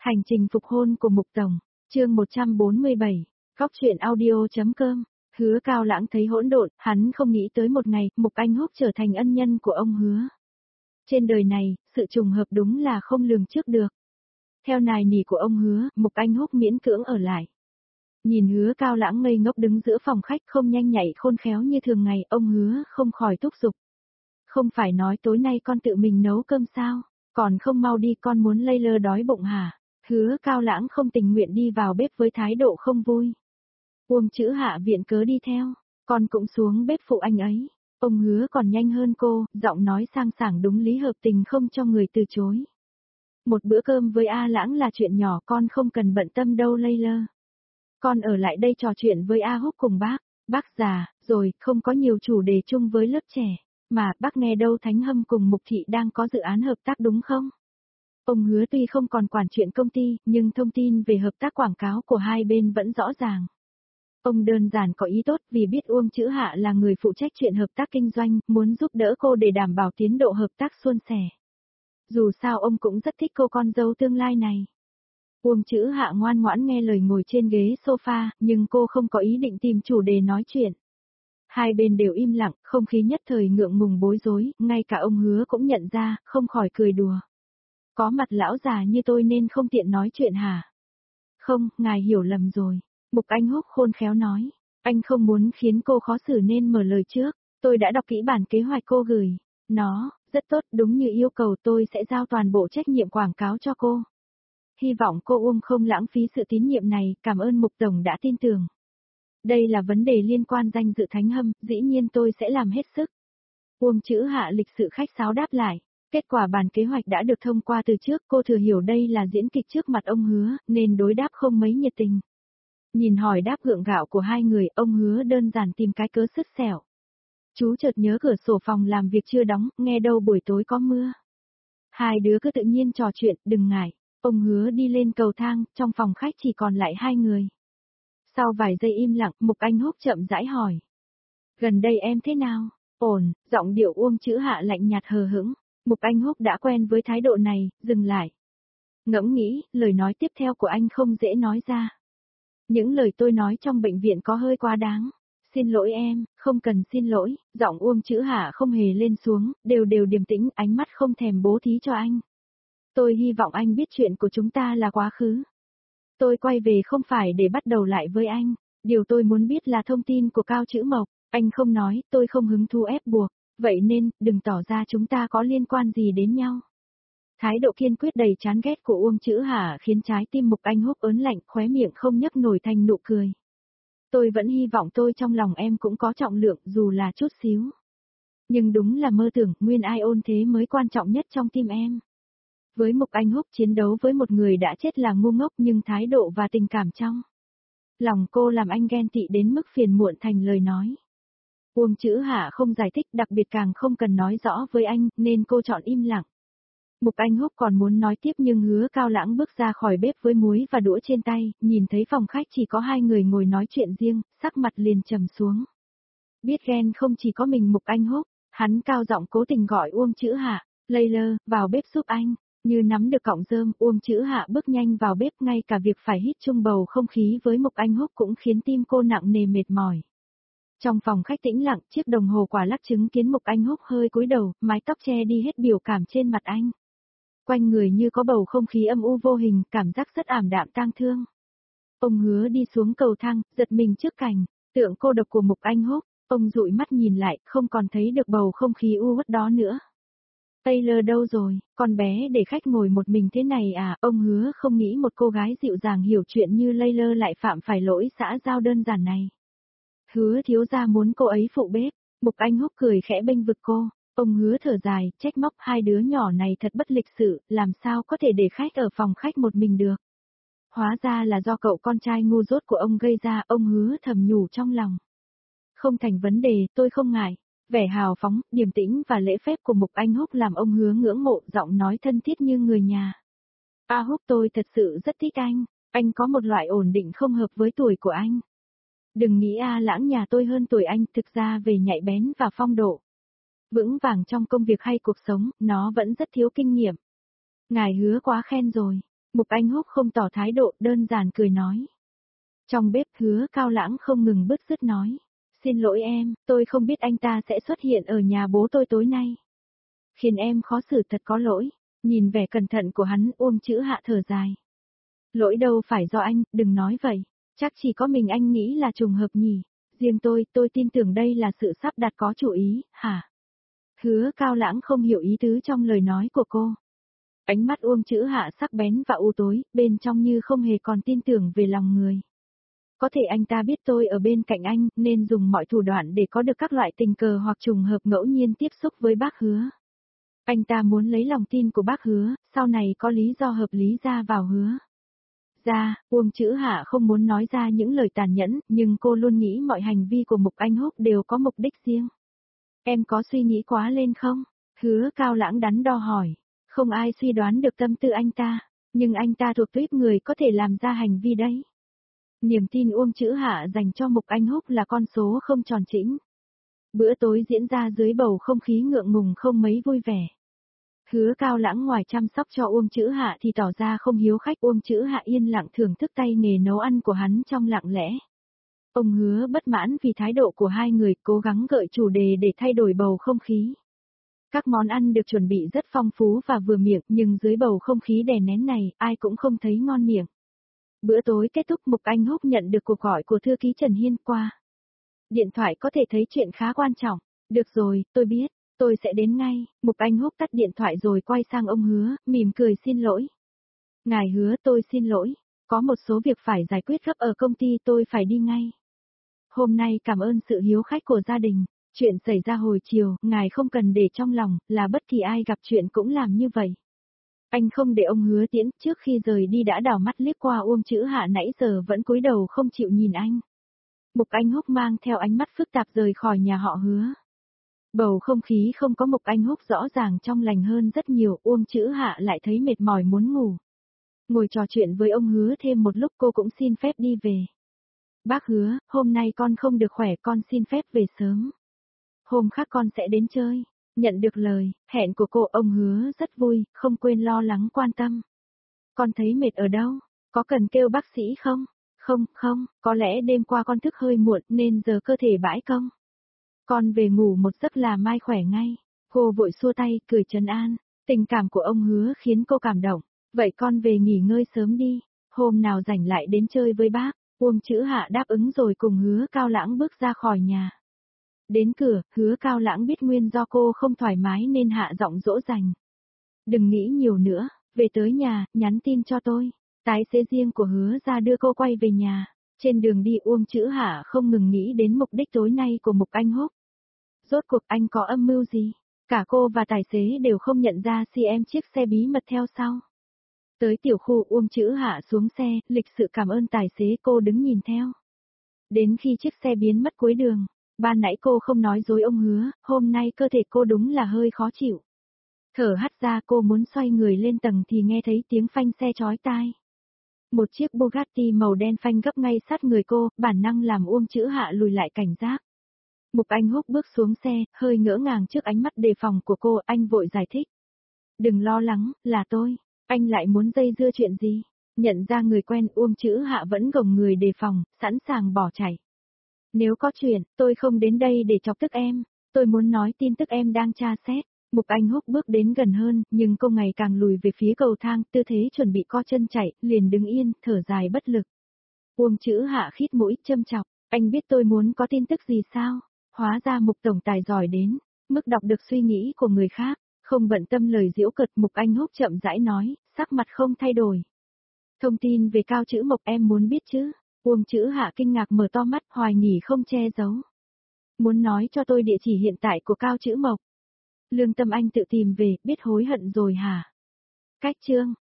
Hành trình phục hôn của Mục Tổng, chương 147, góc truyện audio.com. Hứa Cao Lãng thấy hỗn độn, hắn không nghĩ tới một ngày, Mục Anh Húc trở thành ân nhân của ông Hứa. Trên đời này, sự trùng hợp đúng là không lường trước được. Theo nài nỉ của ông Hứa, Mục Anh Húc miễn cưỡng ở lại. Nhìn Hứa Cao Lãng ngây ngốc đứng giữa phòng khách không nhanh nhạy khôn khéo như thường ngày, ông Hứa không khỏi thúc giục. Không phải nói tối nay con tự mình nấu cơm sao, còn không mau đi, con muốn lây lơ đói bụng hả? Hứa Cao Lãng không tình nguyện đi vào bếp với thái độ không vui. Uông Chữ Hạ viện cớ đi theo, con cũng xuống bếp phụ anh ấy. Ông Hứa còn nhanh hơn cô, giọng nói sang sảng đúng lý hợp tình không cho người từ chối. Một bữa cơm với A Lãng là chuyện nhỏ, con không cần bận tâm đâu lây lơ. Con ở lại đây trò chuyện với A Húc cùng bác già, rồi, không có nhiều chủ đề chung với lớp trẻ. Mà, bác nghe đâu Thánh Hâm cùng Mục Thị đang có dự án hợp tác đúng không? Ông Hứa tuy không còn quản chuyện công ty, nhưng thông tin về hợp tác quảng cáo của hai bên vẫn rõ ràng. Ông đơn giản có ý tốt vì biết Uông Chữ Hạ là người phụ trách chuyện hợp tác kinh doanh, muốn giúp đỡ cô để đảm bảo tiến độ hợp tác suôn sẻ. Dù sao ông cũng rất thích cô con dâu tương lai này. Uông Chữ Hạ ngoan ngoãn nghe lời ngồi trên ghế sofa, nhưng cô không có ý định tìm chủ đề nói chuyện. Hai bên đều im lặng, không khí nhất thời ngượng ngùng bối rối, ngay cả ông Hứa cũng nhận ra, không khỏi cười đùa. Có mặt lão già như tôi nên không tiện nói chuyện hả? Không, ngài hiểu lầm rồi. Mục Anh Húc khôn khéo nói. Anh không muốn khiến cô khó xử nên mở lời trước. Tôi đã đọc kỹ bản kế hoạch cô gửi. Nó, rất tốt, đúng như yêu cầu, tôi sẽ giao toàn bộ trách nhiệm quảng cáo cho cô. Hy vọng cô Uông không lãng phí sự tín nhiệm này, cảm ơn Mục Tổng đã tin tưởng. Đây là vấn đề liên quan danh dự Thánh Hâm, dĩ nhiên tôi sẽ làm hết sức. Uông Chữ Hạ lịch sự khách sáo đáp lại. Kết quả bản kế hoạch đã được thông qua từ trước, cô thừa hiểu đây là diễn kịch trước mặt ông Hứa, nên đối đáp không mấy nhiệt tình. Nhìn hỏi đáp gượng gạo của hai người, ông Hứa đơn giản tìm cái cớ sứt sẻo. Chú chợt nhớ cửa sổ phòng làm việc chưa đóng, nghe đâu buổi tối có mưa. Hai đứa cứ tự nhiên trò chuyện, đừng ngại. Ông Hứa đi lên cầu thang, trong phòng khách chỉ còn lại hai người. Sau vài giây im lặng, Mục Anh Húc chậm rãi hỏi. Gần đây em thế nào? Ổn, giọng điệu Uông Chữ Hạ lạnh nhạt hờ hững. Mục Anh Húc đã quen với thái độ này, dừng lại. Ngẫm nghĩ, lời nói tiếp theo của anh không dễ nói ra. Những lời tôi nói trong bệnh viện có hơi quá đáng. Xin lỗi em, không cần xin lỗi, giọng Uông Chữ Hạ không hề lên xuống, đều điềm tĩnh, ánh mắt không thèm bố thí cho anh. Tôi hy vọng anh biết chuyện của chúng ta là quá khứ. Tôi quay về không phải để bắt đầu lại với anh, điều tôi muốn biết là thông tin của Cao Chữ Mộc, anh không nói, tôi không hứng thú ép buộc. Vậy nên, đừng tỏ ra chúng ta có liên quan gì đến nhau. Thái độ kiên quyết đầy chán ghét của Uông Chữ Hạ khiến trái tim Mục Anh Húc ớn lạnh, khóe miệng không nhấc nổi thành nụ cười. Tôi vẫn hy vọng tôi trong lòng em cũng có trọng lượng dù là chút xíu. Nhưng đúng là mơ tưởng, nguyên ai ôn thế mới quan trọng nhất trong tim em. Với Mục Anh Húc chiến đấu với một người đã chết là ngu ngốc nhưng thái độ và tình cảm trong lòng cô làm anh ghen tị đến mức phiền muộn thành lời nói. Uông Chữ Hạ không giải thích, đặc biệt càng không cần nói rõ với anh, nên cô chọn im lặng. Mục Anh Húc còn muốn nói tiếp nhưng Hứa Cao Lãng bước ra khỏi bếp với muối và đũa trên tay, nhìn thấy phòng khách chỉ có hai người ngồi nói chuyện riêng, sắc mặt liền trầm xuống. Biết ghen không chỉ có mình Mục Anh Húc, hắn cao giọng cố tình gọi Uông Chữ Hạ, lây lơ, vào bếp giúp anh. Như nắm được cọng rơm, Uông Chữ Hạ bước nhanh vào bếp, ngay cả việc phải hít chung bầu không khí với Mục Anh Húc cũng khiến tim cô nặng nề mệt mỏi. Trong phòng khách tĩnh lặng, chiếc đồng hồ quả lắc chứng kiến Mục Anh Húc hơi cúi đầu, mái tóc che đi hết biểu cảm trên mặt anh. Quanh người như có bầu không khí âm u vô hình, cảm giác rất ảm đạm tang thương. Ông Hứa đi xuống cầu thang, giật mình trước cảnh tượng cô độc của Mục Anh Húc, ông dụi mắt nhìn lại, không còn thấy được bầu không khí u uất đó nữa. Taylor đâu rồi, con bé để khách ngồi một mình thế này à, ông Hứa không nghĩ một cô gái dịu dàng hiểu chuyện như Taylor lại phạm phải lỗi xã giao đơn giản này. Hứa thiếu gia muốn cô ấy phụ bếp, Mục Anh Húc cười khẽ bênh vực cô, ông Hứa thở dài, trách móc hai đứa nhỏ này thật bất lịch sự, làm sao có thể để khách ở phòng khách một mình được. Hóa ra là do cậu con trai ngu dốt của ông gây ra, ông Hứa thầm nhủ trong lòng. Không thành vấn đề, tôi không ngại. Vẻ hào phóng, điềm tĩnh và lễ phép của Mục Anh Húc làm ông Hứa ngưỡng mộ, giọng nói thân thiết như người nhà. A Húc, tôi thật sự rất thích anh có một loại ổn định không hợp với tuổi của anh. Đừng nghĩ A Lãng nhà tôi hơn tuổi anh, thực ra về nhạy bén và phong độ. Vững vàng trong công việc hay cuộc sống, nó vẫn rất thiếu kinh nghiệm. Ngài Hứa quá khen rồi. Mục Anh Húc không tỏ thái độ, đơn giản cười nói. Trong bếp Hứa Cao Lãng không ngừng bứt rứt nói. Xin lỗi em, tôi không biết anh ta sẽ xuất hiện ở nhà bố tôi tối nay. Khiến em khó xử thật có lỗi. Nhìn vẻ cẩn thận của hắn, Uông Chữ Hạ thở dài. Lỗi đâu phải do anh, đừng nói vậy. Chắc chỉ có mình anh nghĩ là trùng hợp nhỉ. Riêng tôi tin tưởng đây là sự sắp đặt có chủ ý, hả? Hứa Cao Lãng không hiểu ý tứ trong lời nói của cô. Ánh mắt Uông Chữ Hạ sắc bén và u tối, bên trong như không hề còn tin tưởng về lòng người. Có thể anh ta biết tôi ở bên cạnh anh, nên dùng mọi thủ đoạn để có được các loại tình cờ hoặc trùng hợp ngẫu nhiên tiếp xúc với bác Hứa. Anh ta muốn lấy lòng tin của bác Hứa, sau này có lý do hợp lý ra vào Hứa. Uông Chữ Hạ không muốn nói ra những lời tàn nhẫn, nhưng cô luôn nghĩ mọi hành vi của Mục Anh Húc đều có mục đích riêng. Em có suy nghĩ quá lên không? Hứa Cao Lãng đắn đo hỏi. Không ai suy đoán được tâm tư anh ta, nhưng anh ta thuộc tuýp người có thể làm ra hành vi đấy. Niềm tin Uông Chữ Hạ dành cho Mục Anh Húc là con số không tròn chỉnh. Bữa tối diễn ra dưới bầu không khí ngượng ngùng không mấy vui vẻ. Hứa Cao Lãng ngoài chăm sóc cho Uông Chữ Hạ thì tỏ ra không hiếu khách. Uông Chữ Hạ yên lặng thưởng thức tay nghề nấu ăn của hắn trong lặng lẽ. Ông Hứa bất mãn vì thái độ của hai người, cố gắng gợi chủ đề để thay đổi bầu không khí. Các món ăn được chuẩn bị rất phong phú và vừa miệng, nhưng dưới bầu không khí đè nén này, ai cũng không thấy ngon miệng. Bữa tối kết thúc, Mục Anh Húc nhận được cuộc gọi của thư ký Trần Hiên qua. Điện thoại có thể thấy chuyện khá quan trọng. Được rồi, tôi biết, tôi sẽ đến ngay. Mục Anh Húc tắt điện thoại rồi quay sang ông Hứa, mỉm cười xin lỗi. Ngài Hứa, tôi xin lỗi. Có một số việc phải giải quyết gấp ở công ty, tôi phải đi ngay. Hôm nay cảm ơn sự hiếu khách của gia đình. Chuyện xảy ra hồi chiều, ngài không cần để trong lòng, là bất kỳ ai gặp chuyện cũng làm như vậy. Anh không để ông Hứa tiễn, trước khi rời đi đã đảo mắt liếc qua Uông Chữ Hạ nãy giờ vẫn cúi đầu không chịu nhìn anh. Mục Anh Húc mang theo ánh mắt phức tạp rời khỏi nhà họ Hứa. Bầu không khí không có Mục Anh Húc rõ ràng trong lành hơn rất nhiều, Uông Chữ Hạ lại thấy mệt mỏi muốn ngủ. Ngồi trò chuyện với ông Hứa thêm một lúc cô cũng xin phép đi về. Bác Hứa, hôm nay con không được khỏe, con xin phép về sớm. Hôm khác con sẽ đến chơi. Nhận được lời hẹn của cô, ông Hứa rất vui, không quên lo lắng quan tâm. Con thấy mệt ở đâu? Có cần kêu bác sĩ không? Không, có lẽ đêm qua con thức hơi muộn nên giờ cơ thể bãi công. Con về ngủ một giấc là mai khỏe ngay. Cô vội xua tay, cười trấn an. Tình cảm của ông Hứa khiến cô cảm động. Vậy con về nghỉ ngơi sớm đi. Hôm nào rảnh lại đến chơi với bác. Uông Chữ Hạ đáp ứng rồi cùng Hứa Cao Lãng bước ra khỏi nhà. Đến cửa, Hứa Cao Lãng biết nguyên do cô không thoải mái nên hạ giọng dỗ dành. Đừng nghĩ nhiều nữa, về tới nhà, nhắn tin cho tôi. Tài xế riêng của Hứa ra đưa cô quay về nhà. Trên đường đi Uông Chữ Hạ không ngừng nghĩ đến mục đích tối nay của Mục Anh Húc. Rốt cuộc anh có âm mưu gì? Cả cô và tài xế đều không nhận ra CM chiếc xe bí mật theo sau. Tới tiểu khu, Uông Chữ Hạ xuống xe, lịch sự cảm ơn tài xế, cô đứng nhìn theo. Đến khi chiếc xe biến mất cuối đường, ban nãy cô không nói dối ông Hứa, hôm nay cơ thể cô đúng là hơi khó chịu. Thở hắt ra, cô muốn xoay người lên tầng thì nghe thấy tiếng phanh xe chói tai. Một chiếc Bugatti màu đen phanh gấp ngay sát người cô, bản năng làm Uông Chữ Hạ lùi lại cảnh giác. Mục Anh Húc bước xuống xe, hơi ngỡ ngàng trước ánh mắt đề phòng của cô, anh vội giải thích. Đừng lo lắng, là tôi, anh lại muốn dây dưa chuyện gì? Nhận ra người quen, Uông Chữ Hạ vẫn gồng người đề phòng, sẵn sàng bỏ chạy. Nếu có chuyện, tôi không đến đây để chọc tức em, tôi muốn nói tin tức em đang tra xét. Mục Anh Húc bước đến gần hơn, nhưng cô ngày càng lùi về phía cầu thang, tư thế chuẩn bị co chân chạy, liền đứng yên, thở dài bất lực. Uông Chữ Hạ khít mũi, châm chọc, anh biết tôi muốn có tin tức gì sao? Hóa ra Mục tổng tài giỏi đến, mức đọc được suy nghĩ của người khác, không bận tâm lời giễu cợt. Mục Anh Húc chậm rãi nói, sắc mặt không thay đổi. Thông tin về Cao Chữ Mộc em muốn biết chứ? Uông Chữ Hạ kinh ngạc mở to mắt, hoài nghi không che giấu. Muốn nói cho tôi địa chỉ hiện tại của Cao Chữ Mộc. Lương tâm anh tự tìm về, biết hối hận rồi hả? Cách chương